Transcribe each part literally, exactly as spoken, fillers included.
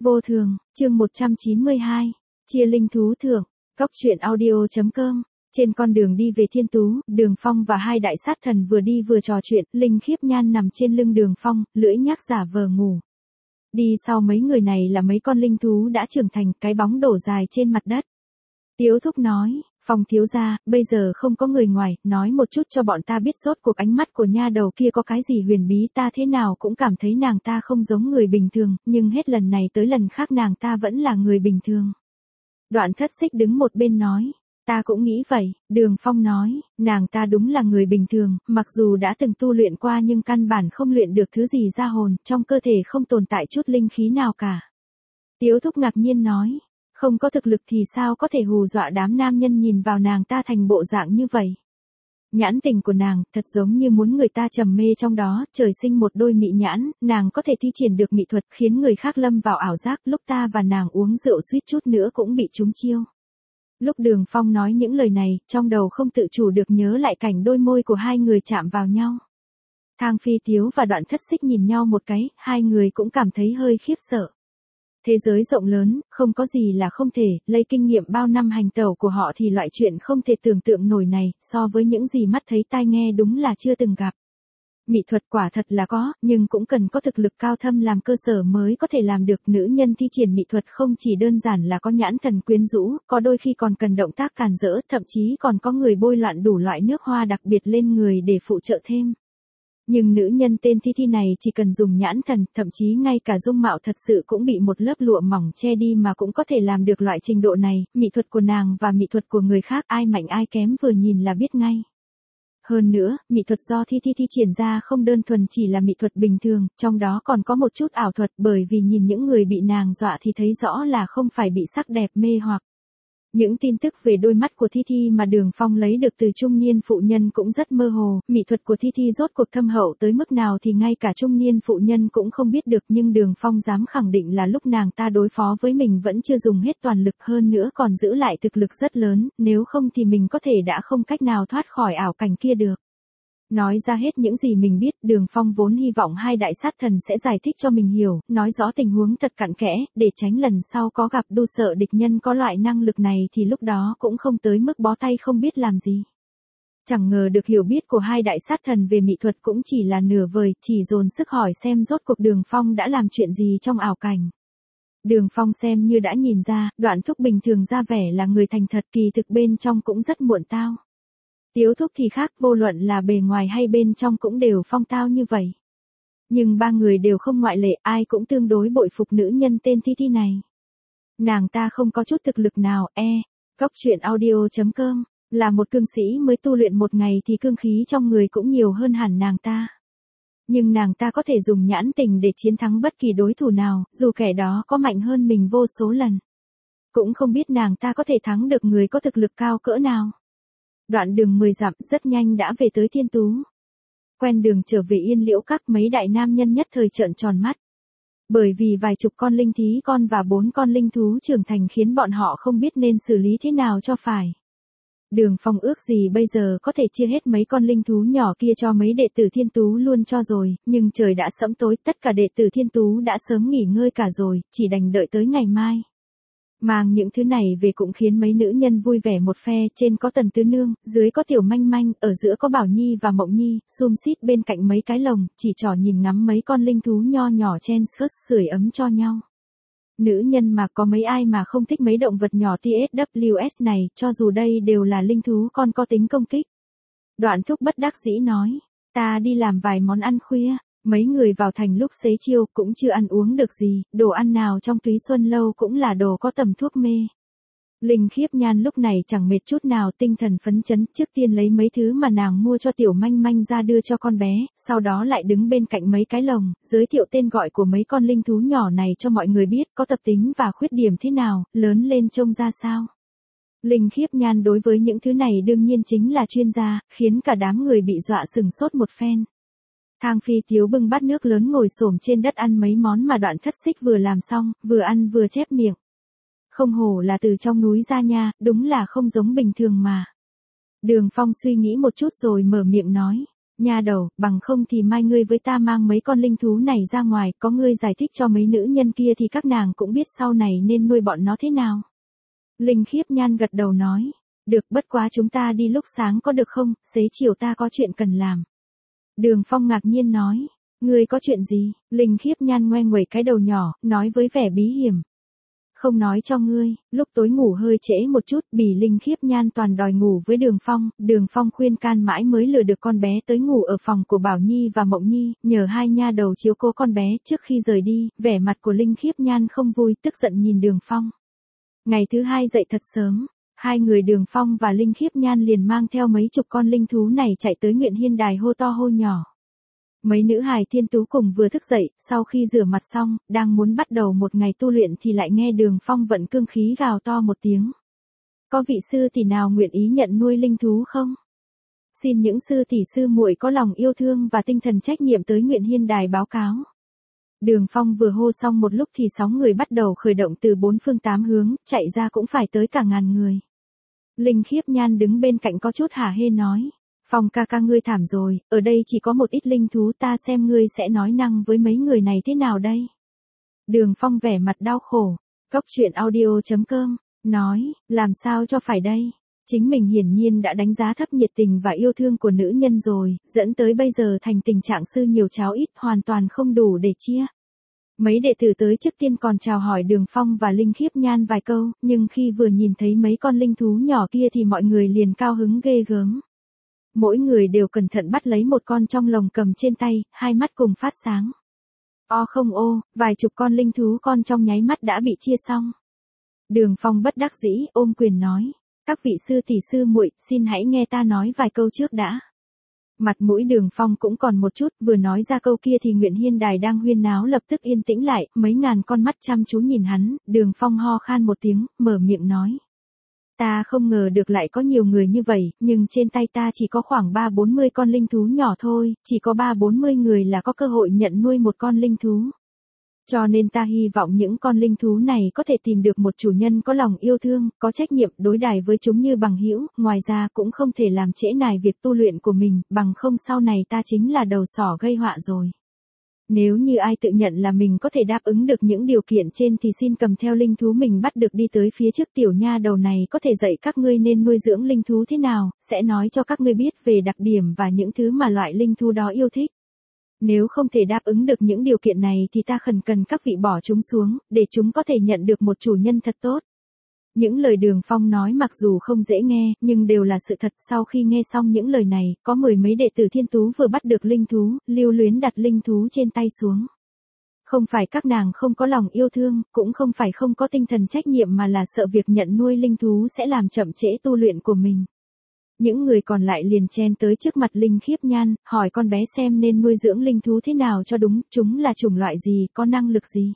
Vô thường, chương một trăm chín mươi hai, chia linh thú thưởng, cóc truyện audio chấm com. Trên con đường đi về Thiên Tú, Đường Phong và hai đại sát thần vừa đi vừa trò chuyện, Linh Khiếp Nhan nằm trên lưng Đường Phong, lưỡi nhác giả vờ ngủ. Đi sau mấy người này là mấy con linh thú đã trưởng thành, cái bóng đổ dài trên mặt đất. Tiếu Thúc nói, Phong thiếu gia, bây giờ không có người ngoài, nói một chút cho bọn ta biết rốt cuộc ánh mắt của nha đầu kia có cái gì huyền bí, ta thế nào cũng cảm thấy nàng ta không giống người bình thường, nhưng hết lần này tới lần khác nàng ta vẫn là người bình thường. Đoạn Thất Xích đứng một bên nói, ta cũng nghĩ vậy. Đường Phong nói, nàng ta đúng là người bình thường, mặc dù đã từng tu luyện qua nhưng căn bản không luyện được thứ gì ra hồn, trong cơ thể không tồn tại chút linh khí nào cả. Tiếu Thúc ngạc nhiên nói, không có thực lực thì sao có thể hù dọa đám nam nhân nhìn vào nàng ta thành bộ dạng như vậy. Nhãn tình của nàng, thật giống như muốn người ta trầm mê trong đó, trời sinh một đôi mị nhãn, nàng có thể thi triển được mỹ thuật khiến người khác lâm vào ảo giác, lúc ta và nàng uống rượu suýt chút nữa cũng bị trúng chiêu. Lúc Đường Phong nói những lời này, trong đầu không tự chủ được nhớ lại cảnh đôi môi của hai người chạm vào nhau. Thang Phi Tiếu và Đoạn Thất Xích nhìn nhau một cái, hai người cũng cảm thấy hơi khiếp sợ. Thế giới rộng lớn, không có gì là không thể, lấy kinh nghiệm bao năm hành tẩu của họ thì loại chuyện không thể tưởng tượng nổi này, so với những gì mắt thấy tai nghe đúng là chưa từng gặp. Mỹ thuật quả thật là có, nhưng cũng cần có thực lực cao thâm làm cơ sở mới có thể làm được. Nữ nhân thi triển mỹ thuật không chỉ đơn giản là có nhãn thần quyến rũ, có đôi khi còn cần động tác càn rỡ, thậm chí còn có người bôi loạn đủ loại nước hoa đặc biệt lên người để phụ trợ thêm. Nhưng nữ nhân tên Thi Thi này chỉ cần dùng nhãn thần, thậm chí ngay cả dung mạo thật sự cũng bị một lớp lụa mỏng che đi mà cũng có thể làm được loại trình độ này. Mỹ thuật của nàng và mỹ thuật của người khác ai mạnh ai kém vừa nhìn là biết ngay. Hơn nữa, mỹ thuật do Thi Thi thi triển ra không đơn thuần chỉ là mỹ thuật bình thường, trong đó còn có một chút ảo thuật, bởi vì nhìn những người bị nàng dọa thì thấy rõ là không phải bị sắc đẹp mê hoặc. Những tin tức về đôi mắt của Thi Thi mà Đường Phong lấy được từ trung niên phụ nhân cũng rất mơ hồ, mỹ thuật của Thi Thi rốt cuộc thâm hậu tới mức nào thì ngay cả trung niên phụ nhân cũng không biết được, nhưng Đường Phong dám khẳng định là lúc nàng ta đối phó với mình vẫn chưa dùng hết toàn lực, hơn nữa còn giữ lại thực lực rất lớn, nếu không thì mình có thể đã không cách nào thoát khỏi ảo cảnh kia được. Nói ra hết những gì mình biết, Đường Phong vốn hy vọng hai đại sát thần sẽ giải thích cho mình hiểu, nói rõ tình huống thật cặn kẽ, để tránh lần sau có gặp đu sợ địch nhân có loại năng lực này thì lúc đó cũng không tới mức bó tay không biết làm gì. Chẳng ngờ được hiểu biết của hai đại sát thần về mỹ thuật cũng chỉ là nửa vời, chỉ dồn sức hỏi xem rốt cuộc Đường Phong đã làm chuyện gì trong ảo cảnh. Đường Phong xem như đã nhìn ra, Đoạn Thúc bình thường ra vẻ là người thành thật, kỳ thực bên trong cũng rất muộn tao. Tiếu Thúc thì khác, vô luận là bề ngoài hay bên trong cũng đều phong tao như vậy. Nhưng ba người đều không ngoại lệ, ai cũng tương đối bội phục nữ nhân tên Thi Thi này. Nàng ta không có chút thực lực nào, e. Cóc truyện audio chấm com, là một cương sĩ mới tu luyện một ngày thì cương khí trong người cũng nhiều hơn hẳn nàng ta. Nhưng nàng ta có thể dùng nhãn tình để chiến thắng bất kỳ đối thủ nào, dù kẻ đó có mạnh hơn mình vô số lần. Cũng không biết nàng ta có thể thắng được người có thực lực cao cỡ nào. Đoạn đường mười dặm rất nhanh đã về tới Thiên Tú. Quen đường trở về Yên Liễu Các, mấy đại nam nhân nhất thời trợn tròn mắt. Bởi vì vài chục con linh thí con và bốn con linh thú trưởng thành khiến bọn họ không biết nên xử lý thế nào cho phải. Đường Phong ước gì bây giờ có thể chia hết mấy con linh thú nhỏ kia cho mấy đệ tử Thiên Tú luôn cho rồi, nhưng trời đã sẫm tối, tất cả đệ tử Thiên Tú đã sớm nghỉ ngơi cả rồi, chỉ đành đợi tới ngày mai. Mang những thứ này về cũng khiến mấy nữ nhân vui vẻ một phe, trên có Tần Tứ Nương, dưới có Tiểu Manh Manh, ở giữa có Bảo Nhi và Mộng Nhi, xum xít bên cạnh mấy cái lồng, chỉ trỏ nhìn ngắm mấy con linh thú nho nhỏ chen skớt sưởi ấm cho nhau. Nữ nhân mà có mấy ai mà không thích mấy động vật nhỏ tê ét vê ét này, cho dù đây đều là linh thú con có tính công kích. Đoạn Thúc bất đắc dĩ nói, ta đi làm vài món ăn khuya. Mấy người vào thành lúc xế chiều cũng chưa ăn uống được gì, đồ ăn nào trong Túy Xuân Lâu cũng là đồ có tầm thuốc mê. Linh Khiếp Nhan lúc này chẳng mệt chút nào, tinh thần phấn chấn, trước tiên lấy mấy thứ mà nàng mua cho Tiểu Manh Manh ra đưa cho con bé, sau đó lại đứng bên cạnh mấy cái lồng, giới thiệu tên gọi của mấy con linh thú nhỏ này cho mọi người biết có tập tính và khuyết điểm thế nào, lớn lên trông ra sao. Linh Khiếp Nhan đối với những thứ này đương nhiên chính là chuyên gia, khiến cả đám người bị dọa sừng sốt một phen. Thang Phi Tiếu bưng bát nước lớn ngồi xổm trên đất ăn mấy món mà Đoạn Thất Xích vừa làm xong, vừa ăn vừa chép miệng. Không hổ là từ trong núi ra nha, đúng là không giống bình thường mà. Đường Phong suy nghĩ một chút rồi mở miệng nói, nha đầu, bằng không thì mai ngươi với ta mang mấy con linh thú này ra ngoài, có ngươi giải thích cho mấy nữ nhân kia thì các nàng cũng biết sau này nên nuôi bọn nó thế nào. Linh Khiếp Nhan gật đầu nói, được, bất quá chúng ta đi lúc sáng có được không, xế chiều ta có chuyện cần làm. Đường Phong ngạc nhiên nói, ngươi có chuyện gì? Linh Khiếp Nhan ngoe nguẩy cái đầu nhỏ, nói với vẻ bí hiểm. Không nói cho ngươi, lúc tối ngủ hơi trễ một chút, Bỉ Linh Khiếp Nhan toàn đòi ngủ với Đường Phong, Đường Phong khuyên can mãi mới lừa được con bé tới ngủ ở phòng của Bảo Nhi và Mộng Nhi, nhờ hai nha đầu chiếu cố con bé. Trước khi rời đi, vẻ mặt của Linh Khiếp Nhan không vui, tức giận nhìn Đường Phong. Ngày thứ hai dậy thật sớm, hai người Đường Phong và Linh Khiếp Nhan liền mang theo mấy chục con linh thú này chạy tới Nguyện Hiên Đài hô to hô nhỏ. Mấy nữ hài thiên tú cùng vừa thức dậy, sau khi rửa mặt xong, đang muốn bắt đầu một ngày tu luyện thì lại nghe Đường Phong vận cương khí gào to một tiếng. Có vị sư tỷ nào nguyện ý nhận nuôi linh thú không? Xin những sư tỷ sư muội có lòng yêu thương và tinh thần trách nhiệm tới Nguyện Hiên Đài báo cáo. Đường Phong vừa hô xong một lúc thì sáu người bắt đầu khởi động từ bốn phương tám hướng, chạy ra cũng phải tới cả ngàn người. Linh Khiếp Nhan đứng bên cạnh có chút hả hê nói. Phong ca ca ngươi thảm rồi, ở đây chỉ có một ít linh thú, ta xem ngươi sẽ nói năng với mấy người này thế nào đây? Đường Phong vẻ mặt đau khổ, cốc truyện audio chấm com, nói, làm sao cho phải đây? Chính mình hiển nhiên đã đánh giá thấp nhiệt tình và yêu thương của nữ nhân rồi, dẫn tới bây giờ thành tình trạng sư nhiều cháo ít, hoàn toàn không đủ để chia. Mấy đệ tử tới trước tiên còn chào hỏi Đường Phong và Linh Khiếp Nhan vài câu, nhưng khi vừa nhìn thấy mấy con linh thú nhỏ kia thì mọi người liền cao hứng ghê gớm. Mỗi người đều cẩn thận bắt lấy một con trong lồng cầm trên tay, hai mắt cùng phát sáng. O không ô, vài chục con linh thú con trong nháy mắt đã bị chia xong. Đường Phong bất đắc dĩ, ôm quyền nói. Các vị sư tỷ sư muội, xin hãy nghe ta nói vài câu trước đã. Mặt mũi Đường Phong cũng còn một chút, vừa nói ra câu kia thì Nguyện Hiên Đài đang huyên náo lập tức yên tĩnh lại, mấy ngàn con mắt chăm chú nhìn hắn, Đường Phong ho khan một tiếng, mở miệng nói. Ta không ngờ được lại có nhiều người như vậy, nhưng trên tay ta chỉ có khoảng ba bốn mươi con linh thú nhỏ thôi, chỉ có ba bốn mươi người là có cơ hội nhận nuôi một con linh thú. Cho nên ta hy vọng những con linh thú này có thể tìm được một chủ nhân có lòng yêu thương, có trách nhiệm đối đãi với chúng như bằng hữu, ngoài ra cũng không thể làm trễ nải việc tu luyện của mình, bằng không sau này ta chính là đầu sỏ gây họa rồi. Nếu như ai tự nhận là mình có thể đáp ứng được những điều kiện trên thì xin cầm theo linh thú mình bắt được đi tới phía trước, tiểu nha đầu này có thể dạy các ngươi nên nuôi dưỡng linh thú thế nào, sẽ nói cho các ngươi biết về đặc điểm và những thứ mà loại linh thú đó yêu thích. Nếu không thể đáp ứng được những điều kiện này thì ta khẩn cần các vị bỏ chúng xuống, để chúng có thể nhận được một chủ nhân thật tốt. Những lời Đường Phong nói mặc dù không dễ nghe, nhưng đều là sự thật. Sau khi nghe xong những lời này, có mười mấy đệ tử thiên tú vừa bắt được linh thú, lưu luyến đặt linh thú trên tay xuống. Không phải các nàng không có lòng yêu thương, cũng không phải không có tinh thần trách nhiệm mà là sợ việc nhận nuôi linh thú sẽ làm chậm trễ tu luyện của mình. Những người còn lại liền chen tới trước mặt Linh Khiếp Nhan, hỏi con bé xem nên nuôi dưỡng linh thú thế nào cho đúng, chúng là chủng loại gì, có năng lực gì.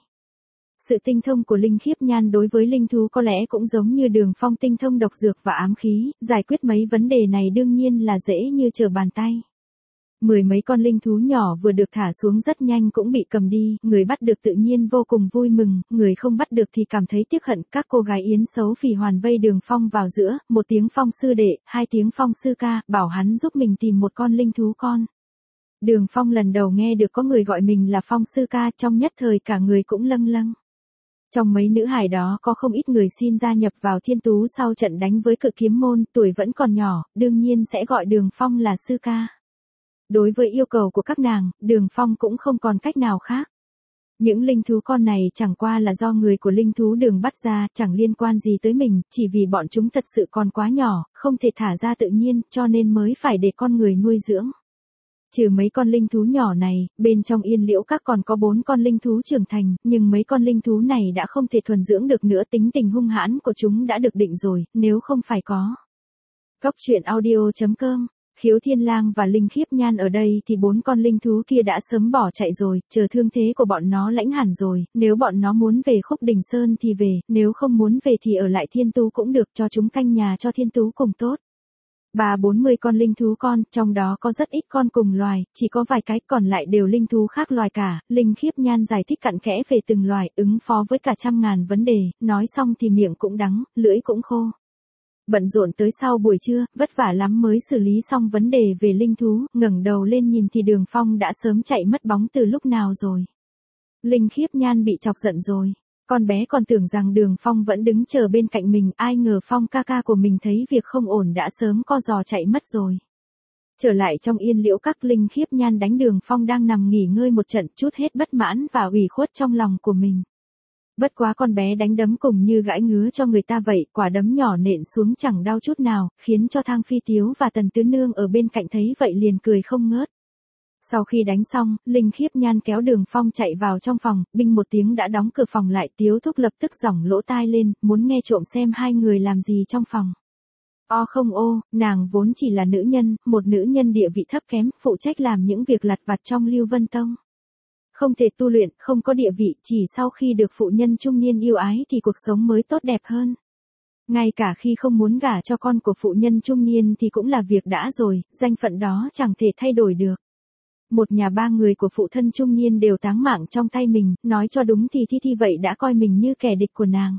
Sự tinh thông của Linh Khiếp Nhan đối với linh thú có lẽ cũng giống như Đường Phong tinh thông độc dược và ám khí, giải quyết mấy vấn đề này đương nhiên là dễ như trở bàn tay. Mười mấy con linh thú nhỏ vừa được thả xuống rất nhanh cũng bị cầm đi, người bắt được tự nhiên vô cùng vui mừng, người không bắt được thì cảm thấy tiếc hận. Các cô gái yến xấu phì hoàn vây Đường Phong vào giữa, một tiếng Phong sư đệ, hai tiếng Phong sư ca, bảo hắn giúp mình tìm một con linh thú con. Đường Phong lần đầu nghe được có người gọi mình là Phong sư ca, trong nhất thời cả người cũng lâng lâng. Trong mấy nữ hài đó có không ít người xin gia nhập vào thiên tú sau trận đánh với Cự Kiếm Môn, tuổi vẫn còn nhỏ, đương nhiên sẽ gọi Đường Phong là sư ca. Đối với yêu cầu của các nàng, Đường Phong cũng không còn cách nào khác. Những linh thú con này chẳng qua là do người của linh thú đường bắt ra, chẳng liên quan gì tới mình, chỉ vì bọn chúng thật sự còn quá nhỏ, không thể thả ra tự nhiên, cho nên mới phải để con người nuôi dưỡng. Trừ mấy con linh thú nhỏ này, bên trong Yên Liễu Các còn có bốn con linh thú trưởng thành, nhưng mấy con linh thú này đã không thể thuần dưỡng được nữa, tính tình hung hãn của chúng đã được định rồi, nếu không phải có. Cốc truyện audio chấm com, Khiếu Thiên Lang và Linh Khiếp Nhan ở đây thì bốn con linh thú kia đã sớm bỏ chạy rồi, chờ thương thế của bọn nó lãnh hẳn rồi, nếu bọn nó muốn về Khúc Đình Sơn thì về, nếu không muốn về thì ở lại thiên tú cũng được, cho chúng canh nhà cho thiên tú cùng tốt. Ba bốn mươi con linh thú con, trong đó có rất ít con cùng loài, chỉ có vài cái, còn lại đều linh thú khác loài cả. Linh Khiếp Nhan giải thích cặn kẽ về từng loài, ứng phó với cả trăm ngàn vấn đề, nói xong thì miệng cũng đắng, lưỡi cũng khô. Bận rộn tới sau buổi trưa, vất vả lắm mới xử lý xong vấn đề về linh thú, ngẩng đầu lên nhìn thì Đường Phong đã sớm chạy mất bóng từ lúc nào rồi. Linh Khiếp Nhan bị chọc giận rồi. Con bé còn tưởng rằng Đường Phong vẫn đứng chờ bên cạnh mình, ai ngờ Phong ca ca của mình thấy việc không ổn đã sớm co giò chạy mất rồi. Trở lại trong Yên Liễu Các, Linh Khiếp Nhan đánh Đường Phong đang nằm nghỉ ngơi một trận, trút hết bất mãn và ủy khuất trong lòng của mình. Bất quá con bé đánh đấm cùng như gãi ngứa cho người ta vậy, quả đấm nhỏ nện xuống chẳng đau chút nào, khiến cho Thang Phi Tiếu và Tần Tứ Nương ở bên cạnh thấy vậy liền cười không ngớt. Sau khi đánh xong, Linh Khiếp Nhan kéo Đường Phong chạy vào trong phòng, binh một tiếng đã đóng cửa phòng lại. Tiếu Thúc lập tức giỏng lỗ tai lên, muốn nghe trộm xem hai người làm gì trong phòng. O không ô, nàng vốn chỉ là nữ nhân, một nữ nhân địa vị thấp kém, phụ trách làm những việc lặt vặt trong Lưu Vân Tông. Không thể tu luyện, không có địa vị, chỉ sau khi được phụ nhân trung niên yêu ái thì cuộc sống mới tốt đẹp hơn. Ngay cả khi không muốn gả cho con của phụ nhân trung niên thì cũng là việc đã rồi, danh phận đó chẳng thể thay đổi được. Một nhà ba người của phụ thân trung niên đều táng mạng trong tay mình, nói cho đúng thì Thi Thi vậy đã coi mình như kẻ địch của nàng.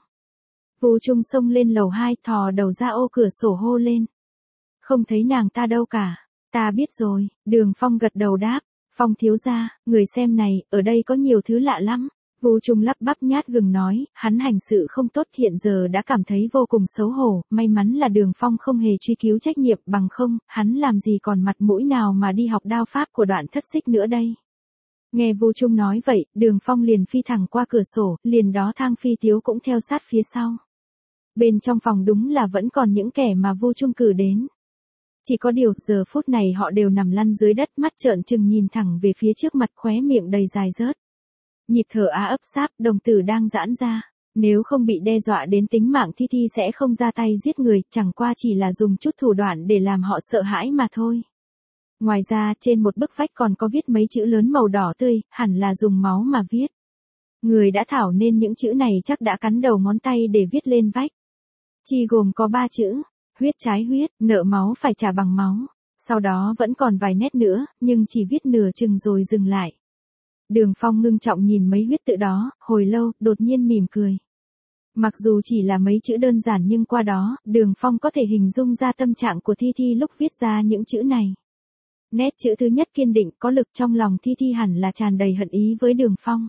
Vu Trung xông lên lầu hai, thò đầu ra ô cửa sổ hô lên. Không thấy nàng ta đâu cả. Ta biết rồi, Đường Phong gật đầu đáp. Phong thiếu gia, người xem này, ở đây có nhiều thứ lạ lắm. Vu Trung lắp bắp nhát gừng nói, hắn hành sự không tốt, hiện giờ đã cảm thấy vô cùng xấu hổ, may mắn là Đường Phong không hề truy cứu trách nhiệm, bằng không, hắn làm gì còn mặt mũi nào mà đi học đao pháp của Đoạn Thất Xích nữa đây. Nghe Vu Trung nói vậy, Đường Phong liền phi thẳng qua cửa sổ, liền đó Thang Phi Tiếu cũng theo sát phía sau. Bên trong phòng đúng là vẫn còn những kẻ mà Vu Trung cử đến. Chỉ có điều, giờ phút này họ đều nằm lăn dưới đất, mắt trợn trừng nhìn thẳng về phía trước mặt, khóe miệng đầy dài rớt. Nhịp thở á ấp sáp, đồng tử đang giãn ra. Nếu không bị đe dọa đến tính mạng Thi Thi sẽ không ra tay giết người, chẳng qua chỉ là dùng chút thủ đoạn để làm họ sợ hãi mà thôi. Ngoài ra, trên một bức vách còn có viết mấy chữ lớn màu đỏ tươi, hẳn là dùng máu mà viết. Người đã thảo nên những chữ này chắc đã cắn đầu ngón tay để viết lên vách. Chi gồm có ba chữ. Huyết trái huyết, nợ máu phải trả bằng máu. Sau đó vẫn còn vài nét nữa, nhưng chỉ viết nửa chừng rồi dừng lại. Đường Phong ngưng trọng nhìn mấy huyết tự đó, hồi lâu, đột nhiên mỉm cười. Mặc dù chỉ là mấy chữ đơn giản nhưng qua đó, Đường Phong có thể hình dung ra tâm trạng của Thi Thi lúc viết ra những chữ này. Nét chữ thứ nhất kiên định, có lực, trong lòng Thi Thi hẳn là tràn đầy hận ý với Đường Phong.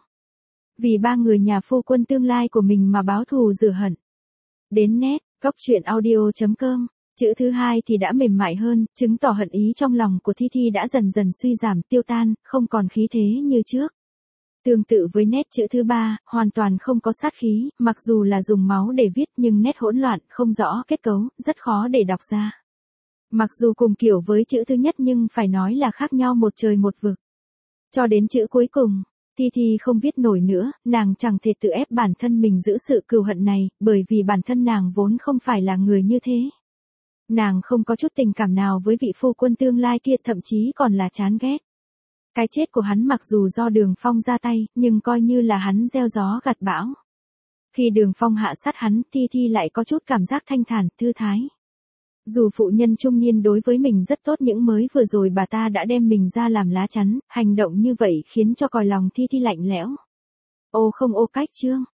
Vì ba người nhà phu quân tương lai của mình mà báo thù rửa hận. Đến nét. Cốc truyện audio chấm com. Chữ thứ hai thì đã mềm mại hơn, chứng tỏ hận ý trong lòng của Thi Thi đã dần dần suy giảm, tiêu tan, không còn khí thế như trước. Tương tự với nét chữ thứ ba, hoàn toàn không có sát khí, mặc dù là dùng máu để viết nhưng nét hỗn loạn, không rõ kết cấu, rất khó để đọc ra. Mặc dù cùng kiểu với chữ thứ nhất nhưng phải nói là khác nhau một trời một vực. Cho đến chữ cuối cùng, Thi Thi không viết nổi nữa, nàng chẳng thể tự ép bản thân mình giữ sự cừu hận này, bởi vì bản thân nàng vốn không phải là người như thế. Nàng không có chút tình cảm nào với vị phu quân tương lai kia, thậm chí còn là chán ghét. Cái chết của hắn mặc dù do Đường Phong ra tay, nhưng coi như là hắn gieo gió gặt bão. Khi Đường Phong hạ sát hắn, Thi Thi lại có chút cảm giác thanh thản, thư thái. Dù phụ nhân trung niên đối với mình rất tốt, những mới vừa rồi bà ta đã đem mình ra làm lá chắn, hành động như vậy khiến cho còi lòng Thi Thi lạnh lẽo. Ô không ô cách chương.